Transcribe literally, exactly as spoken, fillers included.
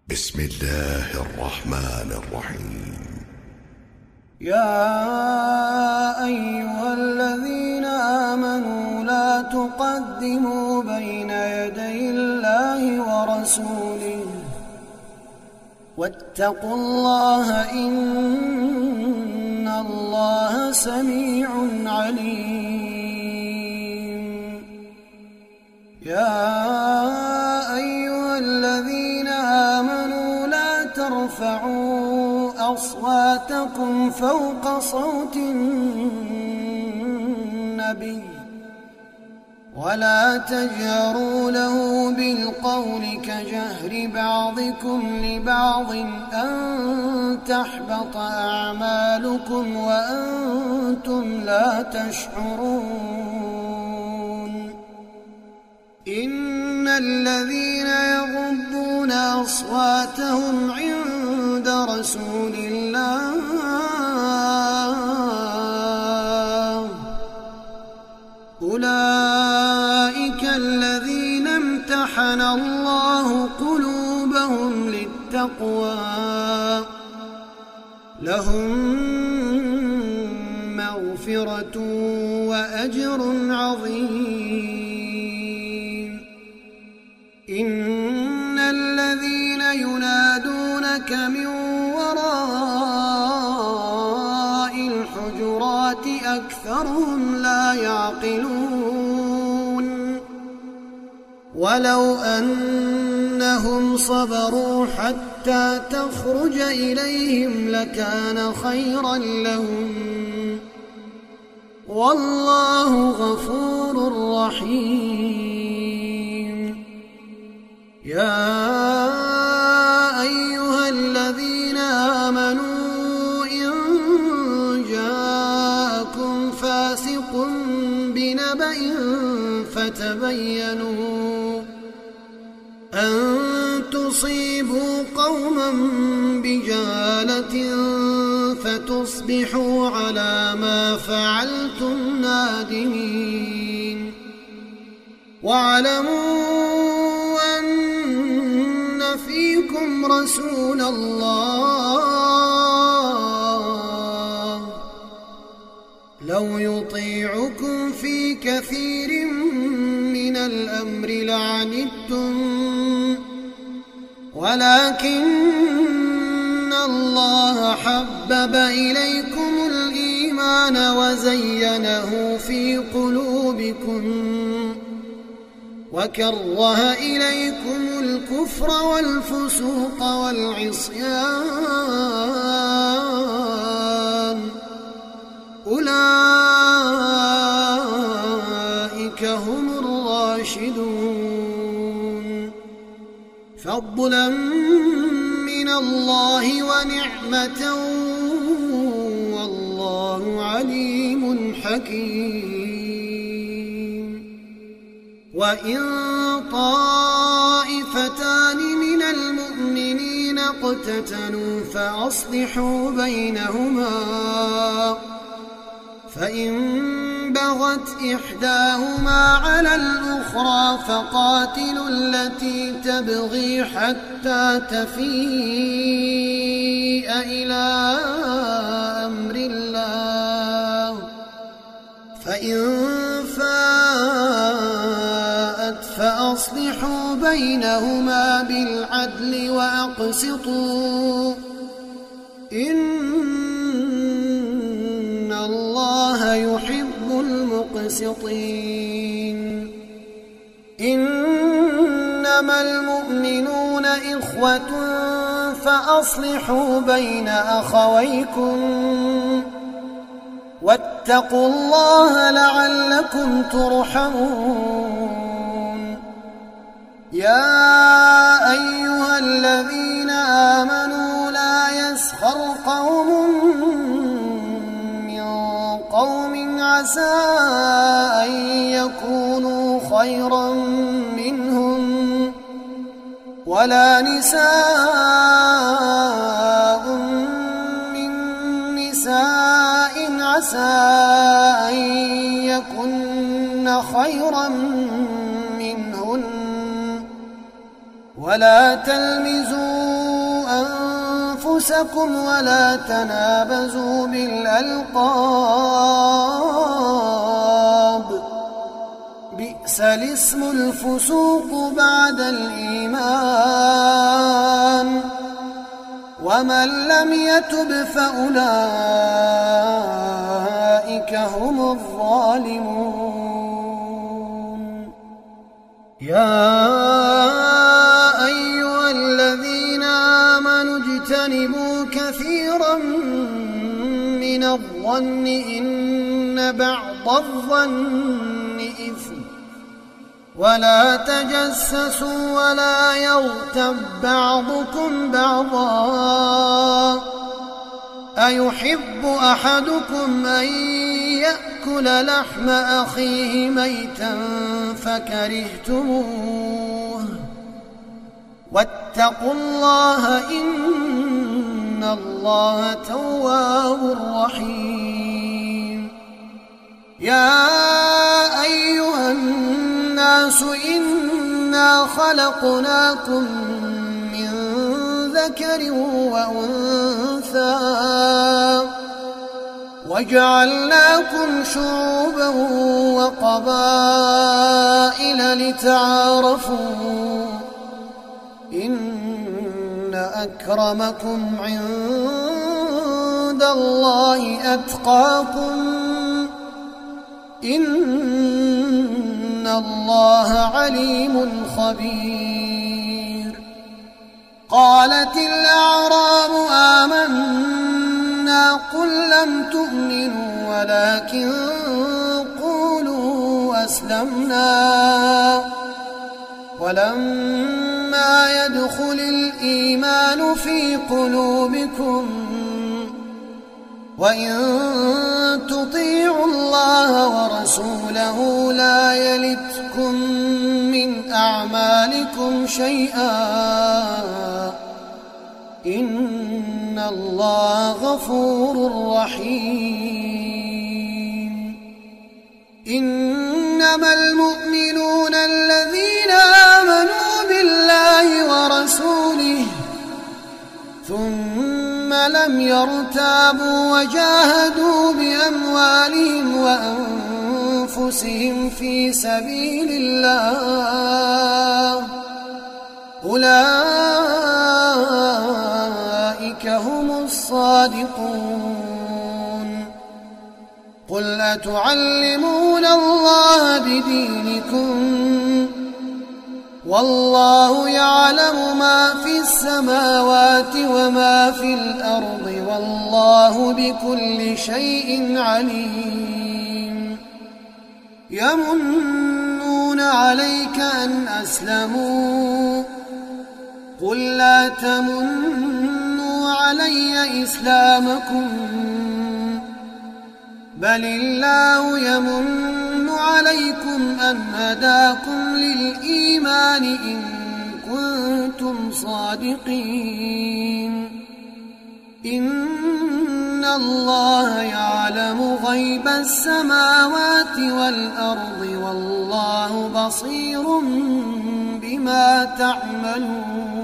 بسم الله الرحمن الرحيم. يا أيها الذين آمنوا لا تقدموا بين يدي الله ورسوله واتقوا الله إن الله سميع عليم. يا أيها الذين آمنوا لا ترفعوا أصواتكم فوق صوت النبي ولا تجهروا له بالقول كجهر بعضكم لبعض أن تحبط أعمالكم وأنتم لا تشعرون. إن الذين يغضون أصواتهم عند رسول الله أولئك الذين امتحن الله قلوبهم للتقوى لهم مغفرة وأجر عظيم. إن الذين ينادونك من وراء الحجرات أكثرهم لا يعقلون. ولو أنهم صبروا حتى تخرج إليهم لكان خيرا لهم والله غفور رحيم. يا أيها الذين آمنوا إن جاءكم فاسق بنبأ فتبينوا أن تصيبوا قوما بجهالة فتصبحوا على ما فعلتم نادمين. واعلموا أن فيكم رسول الله لو يطيعكم في كثير من الأمر لعنتم ولكن الله حبب إليكم الإيمان وزينه في قلوبكم وكره إليكم الكفر والفسوق والعصيان أولئك هم الراشدون فضلا من الله ونعمة والله عليم حكيم. وإن طائفتان من المؤمنين اقتتلوا فأصلحوا بينهما فإن بغت إحداهما على الأخرى فقاتلوا التي تبغي حتى تفيء إلى أمر الله فإن فاءت فأصلحوا بينهما بالعدل وأقسطوا إن الله يحب المقسطين. إنما المؤمنون إخوة فأصلحوا بين أخويكم واتقوا الله لعلكم ترحمون. يا أيها الذين آمنوا لا يسخر قوم من قوم عسى أن يكونوا خيرا منهم ولا نساء من نساء عسى أن يكن خيرا منهن ولا تلمزوا أنفسكم ولا تنابزوا بالألقاب بئس الاسم الفسوق بعد الإيمان ومن لم يتب فأولئك هم الظالمون. يا أيها الذين آمنوا اجتنبوا كثيرا من الظن إن بعض الظن إثم ولا تجسسوا ولا يغتب بعضكم بعضا أيحب أحدكم أن يأكل لحم أخيه ميتا فكرهتموه واتقوا الله إن الله تواب رحيم. يا أيها الناس إنا خلقناكم من ذكر وأنثى وجعلناكم شعوبا وقبائل لتعارفوا إن أكرمكم عند الله أتقاكم إن الله عليم خبير. قالت الأعراب آمنا قل لم تؤمنوا ولكن قولوا أسلمنا ولما يدخل الإيمان في قلوبكم وإن تطيعوا الله ورسوله لا يلتكم من أعمالكم شيئا إن الله غفور رحيم. إنما المؤمنون الذين آمنوا بالله ورسوله ثم لم يرتابوا وجاهدوا بأموالهم وأنفسهم في سبيل الله أولئك هم الصادقون. قل أتعلمون الله بدينكم والله يعلم ما في السماوات وما في الأرض والله بكل شيء عليم. يمنون عليك أن أسلموا قل لا تمنوا علي إسلامكم بل الله يمن عليكم أن هداكم للإيمان إن كنتم صادقين. إن الله يعلم غيب السماوات والأرض والله بصير بما تعملون.